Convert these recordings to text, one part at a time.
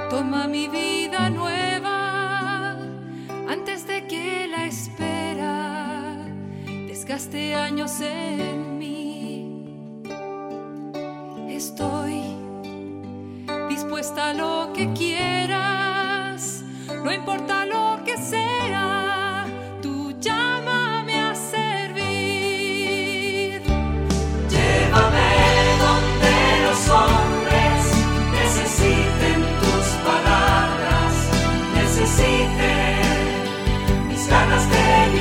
Toma mi vida nueva antes de que la espera desgaste años en mí. Estoy dispuesta a lo que quieras, no importa lo que sea, tú llámame a servir. Llévame donde los hombres necesiten tus palabras, necesiten mis ganas de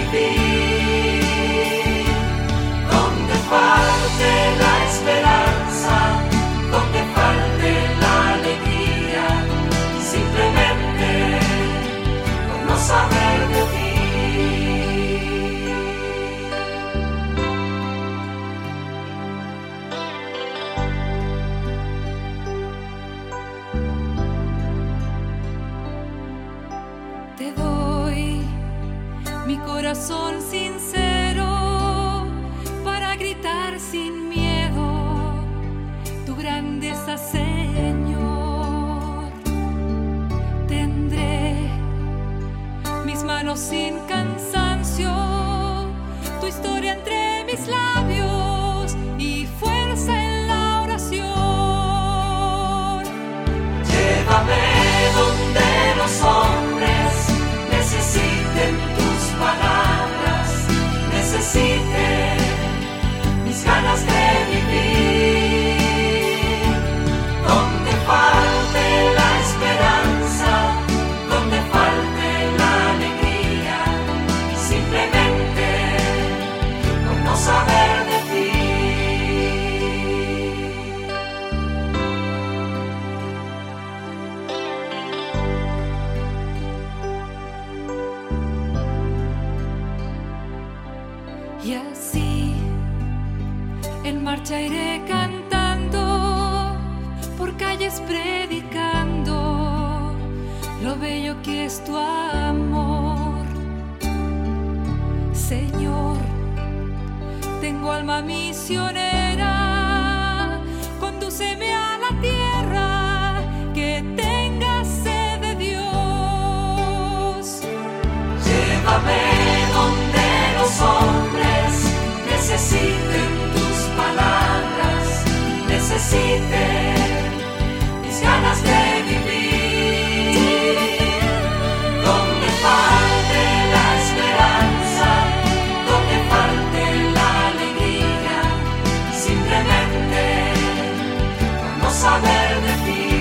vivir. Donde falte la esperanza, donde falte la alegría, simplemente por no saber de ti. Te doy mi corazón sincero para gritar sin miedo tu grandeza, Señor. Tendré mis manos sin cansancio, tu historia entre mis labios y fuerza en la oración. Llévame donde los hombres necesiten tus palabras, necesiten mis ganas de vivir. Donde falte la esperanza, donde falte la alegría, simplemente por no saber de ti. Y así en marcha iré cantando, por calles predicando lo bello que es tu amor. Señor, tengo alma misionera, condúceme a la tierra que tenga sed de Dios. Llévame donde los hombres necesiten tus palabras, necesiten mis ganas de vivir. Donde falte la esperanza, donde falte la alegría, simplemente por no saber de ti.